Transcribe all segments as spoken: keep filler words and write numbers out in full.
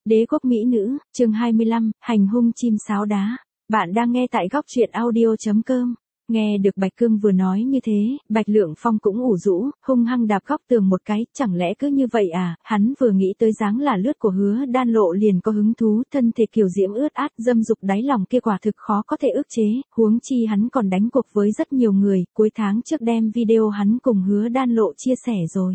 Đế quốc mỹ nữ, chương hai mươi lăm, hành hung chim sáo đá. Bạn đang nghe tại góc truyện audio chấm com. Nghe được Bạch Cương vừa nói như thế, Bạch Lượng Phong cũng ủ rũ, hung hăng đạp góc tường một cái, chẳng lẽ cứ như vậy à, hắn vừa nghĩ tới dáng là lướt của Hứa Đan Lộ liền có hứng thú, thân thể kiều diễm ướt át, dâm dục đáy lòng kia quả thực khó có thể ức chế, huống chi hắn còn đánh cuộc với rất nhiều người, cuối tháng trước đem video hắn cùng Hứa Đan Lộ chia sẻ rồi.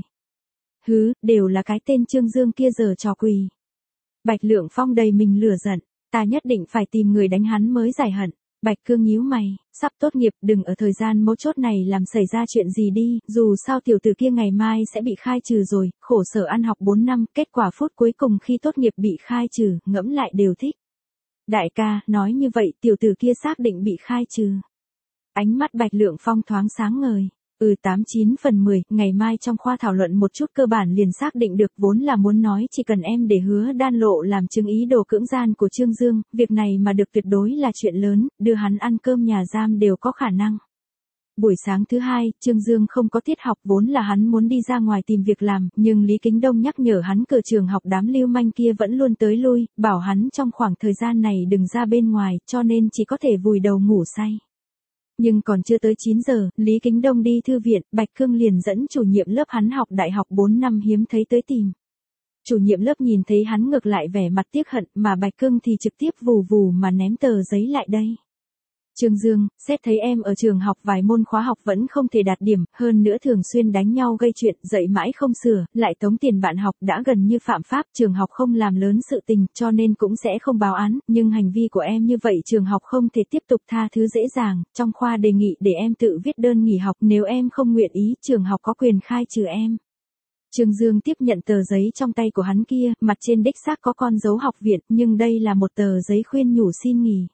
Hứ, đều là cái tên Trương Dương kia giờ trò quỳ. Bạch Lượng Phong đầy mình lửa giận, ta nhất định phải tìm người đánh hắn mới giải hận. Bạch Cương nhíu mày, sắp tốt nghiệp đừng ở thời gian mấu chốt này làm xảy ra chuyện gì đi, dù sao tiểu tử kia ngày mai sẽ bị khai trừ rồi, khổ sở ăn học bốn năm, kết quả phút cuối cùng khi tốt nghiệp bị khai trừ, ngẫm lại đều thích. Đại ca, nói như vậy tiểu tử kia xác định bị khai trừ. Ánh mắt Bạch Lượng Phong thoáng sáng ngời. Ừ tám chín phần mười, ngày mai trong khoa thảo luận một chút cơ bản liền xác định được, vốn là muốn nói chỉ cần em để Hứa Đan Lộ làm chứng ý đồ cưỡng gian của Trương Dương, việc này mà được tuyệt đối là chuyện lớn, đưa hắn ăn cơm nhà giam đều có khả năng. Buổi sáng thứ hai, Trương Dương không có tiết học, vốn là hắn muốn đi ra ngoài tìm việc làm, nhưng Lý Kính Đông nhắc nhở hắn cửa trường học đám lưu manh kia vẫn luôn tới lui, bảo hắn trong khoảng thời gian này đừng ra bên ngoài, cho nên chỉ có thể vùi đầu ngủ say. Nhưng còn chưa tới chín giờ, Lý Kính Đông đi thư viện, Bạch Cương liền dẫn chủ nhiệm lớp hắn học đại học bốn năm hiếm thấy tới tìm. Chủ nhiệm lớp nhìn thấy hắn ngược lại vẻ mặt tiếc hận, mà Bạch Cương thì trực tiếp vù vù mà ném tờ giấy lại đây. Trương Dương, xét thấy em ở trường học vài môn khóa học vẫn không thể đạt điểm, hơn nữa thường xuyên đánh nhau gây chuyện, dạy mãi không sửa, lại tống tiền bạn học đã gần như phạm pháp, trường học không làm lớn sự tình, cho nên cũng sẽ không báo án, nhưng hành vi của em như vậy trường học không thể tiếp tục tha thứ dễ dàng, trong khoa đề nghị để em tự viết đơn nghỉ học, nếu em không nguyện ý, trường học có quyền khai trừ em. Trương Dương tiếp nhận tờ giấy trong tay của hắn kia, mặt trên đích xác có con dấu học viện, nhưng đây là một tờ giấy khuyên nhủ xin nghỉ.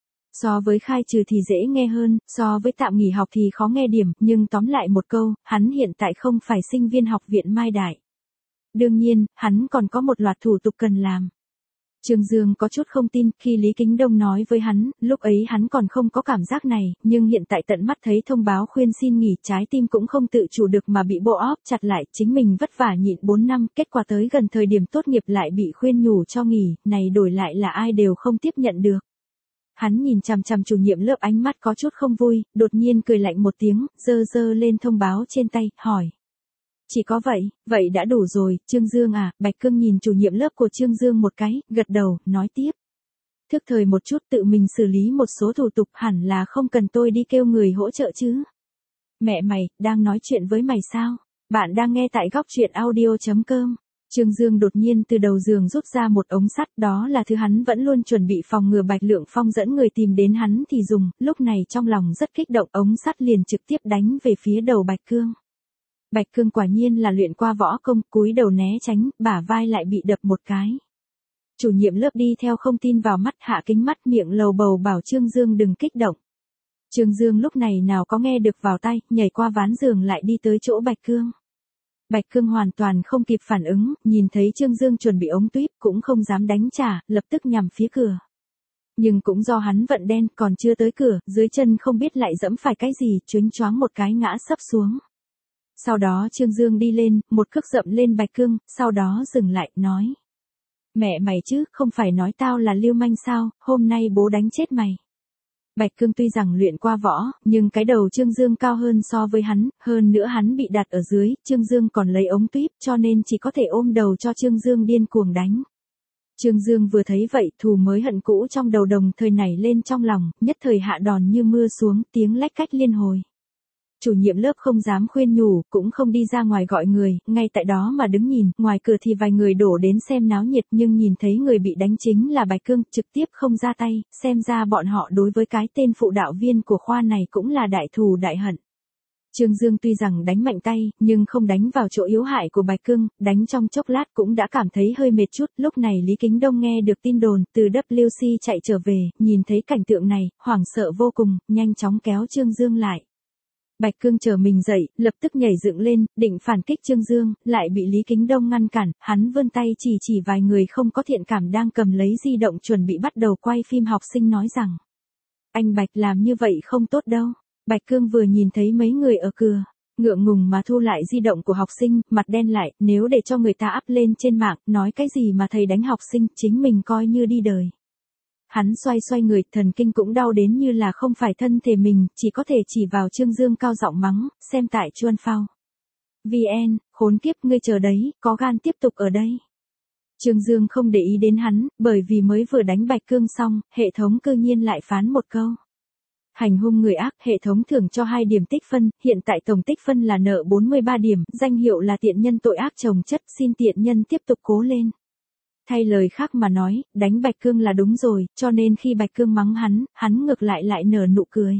So với khai trừ thì dễ nghe hơn, so với tạm nghỉ học thì khó nghe điểm, nhưng tóm lại một câu, hắn hiện tại không phải sinh viên học viện Mai Đại. Đương nhiên, hắn còn có một loạt thủ tục cần làm. Trương Dương có chút không tin, khi Lý Kính Đông nói với hắn, lúc ấy hắn còn không có cảm giác này, nhưng hiện tại tận mắt thấy thông báo khuyên xin nghỉ, trái tim cũng không tự chủ được mà bị bộ óp chặt lại, chính mình vất vả nhịn bốn năm, kết quả tới gần thời điểm tốt nghiệp lại bị khuyên nhủ cho nghỉ, này đổi lại là ai đều không tiếp nhận được. Hắn nhìn chằm chằm chủ nhiệm lớp ánh mắt có chút không vui, đột nhiên cười lạnh một tiếng, giơ giơ lên thông báo trên tay, hỏi. Chỉ có vậy, vậy đã đủ rồi, Trương Dương à, Bạch Cương nhìn chủ nhiệm lớp của Trương Dương một cái, gật đầu, nói tiếp. Thức thời một chút tự mình xử lý một số thủ tục hẳn là không cần tôi đi kêu người hỗ trợ chứ. Mẹ mày, đang nói chuyện với mày sao? Bạn đang nghe tại góc truyện audio chấm com. Trương Dương đột nhiên từ đầu giường rút ra một ống sắt, đó là thứ hắn vẫn luôn chuẩn bị phòng ngừa Bạch Lượng Phong dẫn người tìm đến hắn thì dùng, lúc này trong lòng rất kích động, ống sắt liền trực tiếp đánh về phía đầu Bạch Cương. Bạch Cương quả nhiên là luyện qua võ công, cúi đầu né tránh, bả vai lại bị đập một cái. Chủ nhiệm lớp đi theo không tin vào mắt, hạ kính mắt, miệng lầu bầu bảo Trương Dương đừng kích động. Trương Dương lúc này nào có nghe được vào tay, nhảy qua ván giường lại đi tới chỗ Bạch Cương. Bạch Cương hoàn toàn không kịp phản ứng, nhìn thấy Trương Dương chuẩn bị ống tuyếp cũng không dám đánh trả, lập tức nhằm phía cửa. Nhưng cũng do hắn vận đen, còn chưa tới cửa, dưới chân không biết lại dẫm phải cái gì, choáng choáng một cái ngã sấp xuống. Sau đó Trương Dương đi lên, một cước dậm lên Bạch Cương, sau đó dừng lại, nói. Mẹ mày chứ, không phải nói tao là lưu manh sao, hôm nay bố đánh chết mày. Bạch Cương tuy rằng luyện qua võ, nhưng cái đầu Trương Dương cao hơn so với hắn, hơn nữa hắn bị đặt ở dưới, Trương Dương còn lấy ống tuyếp, cho nên chỉ có thể ôm đầu cho Trương Dương điên cuồng đánh. Trương Dương vừa thấy vậy, thù mới hận cũ trong đầu đồng thời nảy lên trong lòng, nhất thời hạ đòn như mưa xuống, tiếng lách cách liên hồi. Chủ nhiệm lớp không dám khuyên nhủ, cũng không đi ra ngoài gọi người, ngay tại đó mà đứng nhìn, ngoài cửa thì vài người đổ đến xem náo nhiệt nhưng nhìn thấy người bị đánh chính là Bạch Cương, trực tiếp không ra tay, xem ra bọn họ đối với cái tên phụ đạo viên của khoa này cũng là đại thù đại hận. Trương Dương tuy rằng đánh mạnh tay, nhưng không đánh vào chỗ yếu hại của Bạch Cương, đánh trong chốc lát cũng đã cảm thấy hơi mệt chút, lúc này Lý Kính Đông nghe được tin đồn, từ W C chạy trở về, nhìn thấy cảnh tượng này, hoảng sợ vô cùng, nhanh chóng kéo Trương Dương lại. Bạch Cương chờ mình dậy, lập tức nhảy dựng lên, định phản kích Trương Dương, lại bị Lý Kính Đông ngăn cản, hắn vươn tay chỉ chỉ vài người không có thiện cảm đang cầm lấy di động chuẩn bị bắt đầu quay phim học sinh nói rằng. Anh Bạch làm như vậy không tốt đâu. Bạch Cương vừa nhìn thấy mấy người ở cửa. Ngượng ngùng mà thu lại di động của học sinh, mặt đen lại, nếu để cho người ta up lên trên mạng, nói cái gì mà thầy đánh học sinh, chính mình coi như đi đời. Hắn xoay xoay người, thần kinh cũng đau đến như là không phải thân thể mình, chỉ có thể chỉ vào Trương Dương cao giọng mắng, xem tại Chuan Phao. vê en, khốn kiếp ngươi chờ đấy, có gan tiếp tục ở đây. Trương Dương không để ý đến hắn, bởi vì mới vừa đánh Bạch Cương xong, hệ thống cư nhiên lại phán một câu. Hành hung người ác, hệ thống thưởng cho hai điểm tích phân, hiện tại tổng tích phân là nợ bốn mươi ba điểm, danh hiệu là tiện nhân tội ác chồng chất, xin tiện nhân tiếp tục cố lên. Thay lời khác mà nói, đánh Bạch Cương là đúng rồi, cho nên khi Bạch Cương mắng hắn, hắn ngược lại lại nở nụ cười.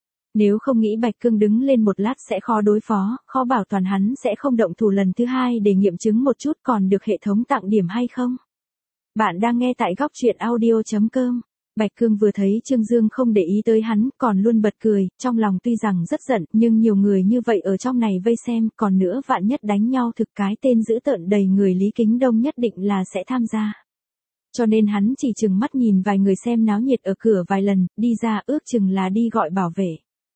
Nếu không nghĩ Bạch Cương đứng lên một lát sẽ khó đối phó, khó bảo toàn hắn sẽ không động thủ lần thứ hai để nghiệm chứng một chút còn được hệ thống tặng điểm hay không. Bạn đang nghe tại góc truyện audio chấm com. Bạch Cương vừa thấy Trương Dương không để ý tới hắn, còn luôn bật cười, trong lòng tuy rằng rất giận, nhưng nhiều người như vậy ở trong này vây xem, còn nữa vạn nhất đánh nhau thực cái tên dữ tợn đầy người Lý Kính Đông nhất định là sẽ tham gia. Cho nên hắn chỉ chừng mắt nhìn vài người xem náo nhiệt ở cửa vài lần, đi ra ước chừng là đi gọi bảo vệ.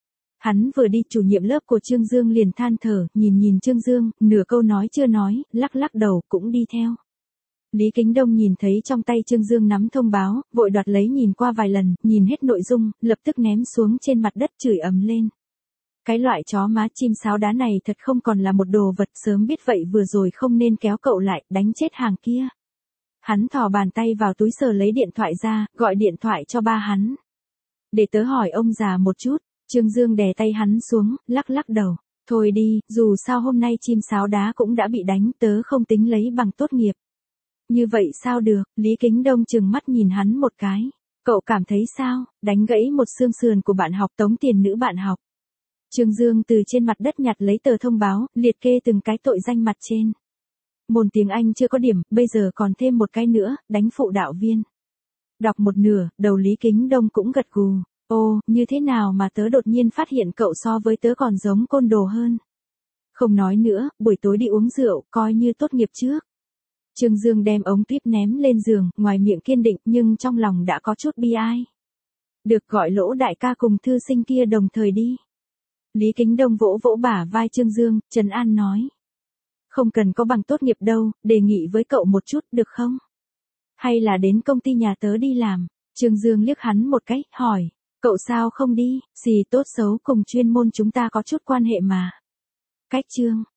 Hắn vừa đi, chủ nhiệm lớp của Trương Dương liền than thở, nhìn nhìn Trương Dương, nửa câu nói chưa nói, lắc lắc đầu cũng đi theo. Lý Kính Đông nhìn thấy trong tay Trương Dương nắm thông báo, vội đoạt lấy nhìn qua vài lần, nhìn hết nội dung, lập tức ném xuống trên mặt đất chửi ầm lên. Cái loại chó má chim sáo đá này thật không còn là một đồ vật, sớm biết vậy vừa rồi không nên kéo cậu lại, đánh chết hàng kia. Hắn thò bàn tay vào túi sờ lấy điện thoại ra, gọi điện thoại cho ba hắn. Để tớ hỏi ông già một chút. Trương Dương đè tay hắn xuống, lắc lắc đầu. Thôi đi, dù sao hôm nay chim sáo đá cũng đã bị đánh, tớ không tính lấy bằng tốt nghiệp. Như vậy sao được, Lý Kính Đông trừng mắt nhìn hắn một cái. Cậu cảm thấy sao, đánh gãy một xương sườn của bạn học, tống tiền nữ bạn học. Trương Dương từ trên mặt đất nhặt lấy tờ thông báo, liệt kê từng cái tội danh mặt trên. Môn tiếng Anh chưa có điểm, bây giờ còn thêm một cái nữa, đánh phụ đạo viên. Đọc một nửa, đầu Lý Kính Đông cũng gật gù. Ồ, như thế nào mà tớ đột nhiên phát hiện cậu so với tớ còn giống côn đồ hơn. Không nói nữa, buổi tối đi uống rượu, coi như tốt nghiệp trước. Trương Dương đem ống tuyếp ném lên giường, ngoài miệng kiên định nhưng trong lòng đã có chút bi ai. Được, gọi Lỗ đại ca cùng thư sinh kia đồng thời đi. Lý Kính Đông vỗ vỗ bả vai Trương Dương, trấn an nói. Không cần có bằng tốt nghiệp đâu, đề nghị với cậu một chút được không? Hay là đến công ty nhà tớ đi làm? Trương Dương liếc hắn một cái, hỏi. Cậu sao không đi, gì tốt xấu cùng chuyên môn chúng ta có chút quan hệ mà. Cách Trương,